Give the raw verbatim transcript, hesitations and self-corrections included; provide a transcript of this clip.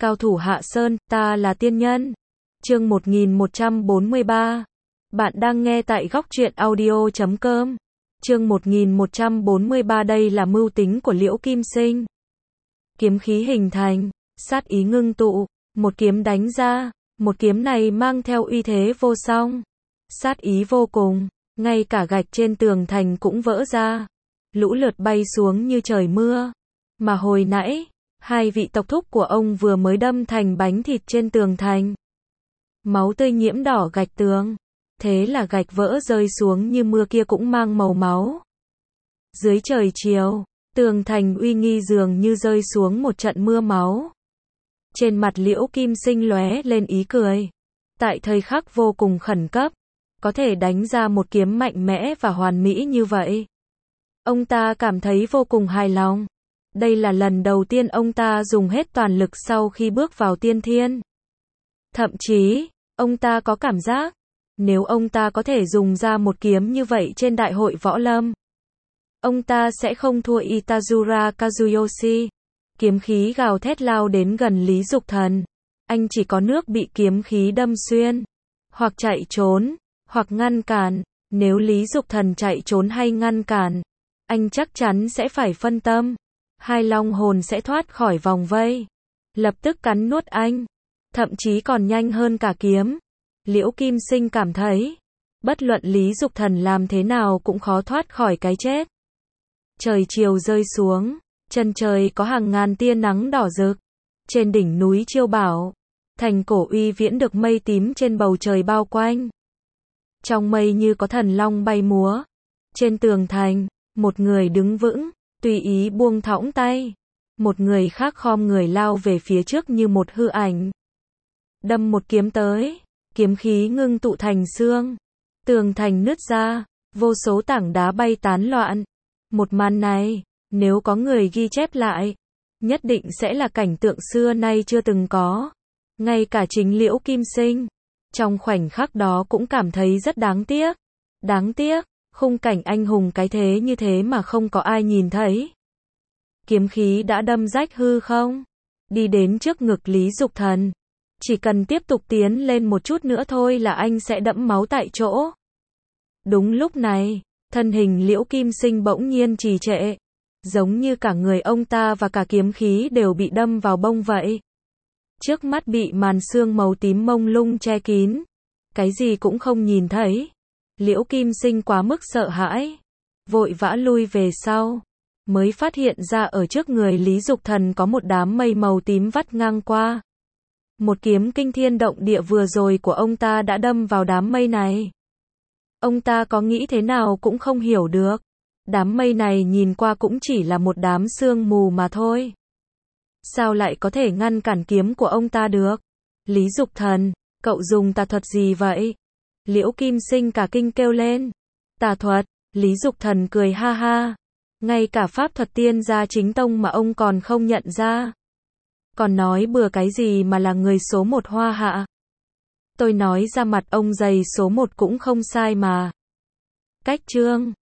Cao thủ Hạ Sơn, ta là tiên nhân. Chương một nghìn một trăm bốn mươi ba. Bạn đang nghe tại góc truyện audio chấm com. Chương một nghìn một trăm bốn mươi ba, đây là mưu tính của Liễu Kim Sinh. Kiếm khí hình thành, sát ý ngưng tụ, một kiếm đánh ra, một kiếm này mang theo uy thế vô song, sát ý vô cùng, ngay cả gạch trên tường thành cũng vỡ ra, lũ lượt bay xuống như trời mưa. Mà hồi nãy, hai vị tộc thúc của ông vừa mới đâm thành bánh thịt trên tường thành. Máu tươi nhiễm đỏ gạch tường, thế là gạch vỡ rơi xuống như mưa kia cũng mang màu máu. Dưới trời chiều, tường thành uy nghi dường như rơi xuống một trận mưa máu. Trên mặt Liễu Kim Sinh lóe lên ý cười. Tại thời khắc vô cùng khẩn cấp, có thể đánh ra một kiếm mạnh mẽ và hoàn mỹ như vậy, ông ta cảm thấy vô cùng hài lòng. Đây là lần đầu tiên ông ta dùng hết toàn lực sau khi bước vào tiên thiên. Thậm chí, ông ta có cảm giác, nếu ông ta có thể dùng ra một kiếm như vậy trên đại hội võ lâm, ông ta sẽ không thua Itazura Kazuyoshi. Kiếm khí gào thét lao đến gần Lý Dục Thần. Anh chỉ có nước bị kiếm khí đâm xuyên, hoặc chạy trốn, hoặc ngăn cản. Nếu Lý Dục Thần chạy trốn hay ngăn cản, anh chắc chắn sẽ phải phân tâm. Hai long hồn sẽ thoát khỏi vòng vây, lập tức cắn nuốt anh, thậm chí còn nhanh hơn cả kiếm. Liễu Kim Sinh cảm thấy, bất luận Lý Dục Thần làm thế nào cũng khó thoát khỏi cái chết. Trời chiều rơi xuống, chân trời có hàng ngàn tia nắng đỏ rực. Trên đỉnh núi Chiêu Bảo, thành cổ uy viễn được mây tím trên bầu trời bao quanh. Trong mây như có thần long bay múa. Trên tường thành, một người đứng vững, tùy ý buông thõng tay. Một người khác khom người lao về phía trước như một hư ảnh. Đâm một kiếm tới, kiếm khí ngưng tụ thành xương. Tường thành nứt ra, vô số tảng đá bay tán loạn. Một màn này, nếu có người ghi chép lại, nhất định sẽ là cảnh tượng xưa nay chưa từng có. Ngay cả chính Liễu Kim Sinh, trong khoảnh khắc đó cũng cảm thấy rất đáng tiếc. Đáng tiếc, khung cảnh anh hùng cái thế như thế mà không có ai nhìn thấy. Kiếm khí đã đâm rách hư không, đi đến trước ngực Lý Dục Thần. Chỉ cần tiếp tục tiến lên một chút nữa thôi là anh sẽ đẫm máu tại chỗ. Đúng lúc này, thân hình Liễu Kim Sinh bỗng nhiên trì trệ, giống như cả người ông ta và cả kiếm khí đều bị đâm vào bông vậy. Trước mắt bị màn sương màu tím mông lung che kín, cái gì cũng không nhìn thấy. Liễu Kim Sinh quá mức sợ hãi, vội vã lui về sau, mới phát hiện ra ở trước người Lý Dục Thần có một đám mây màu tím vắt ngang qua. Một kiếm kinh thiên động địa vừa rồi của ông ta đã đâm vào đám mây này. Ông ta có nghĩ thế nào cũng không hiểu được. Đám mây này nhìn qua cũng chỉ là một đám sương mù mà thôi. Sao lại có thể ngăn cản kiếm của ông ta được? Lý Dục Thần, cậu dùng tà thuật gì vậy? Liễu Kim Sinh cả kinh kêu lên. Tà thuật? Lý Dục Thần cười ha ha. Ngay cả pháp thuật tiên gia chính tông mà ông còn không nhận ra. Còn nói bừa cái gì mà là người số một Hoa Hạ. Tôi nói ra mặt ông giày số một cũng không sai mà. Cách chương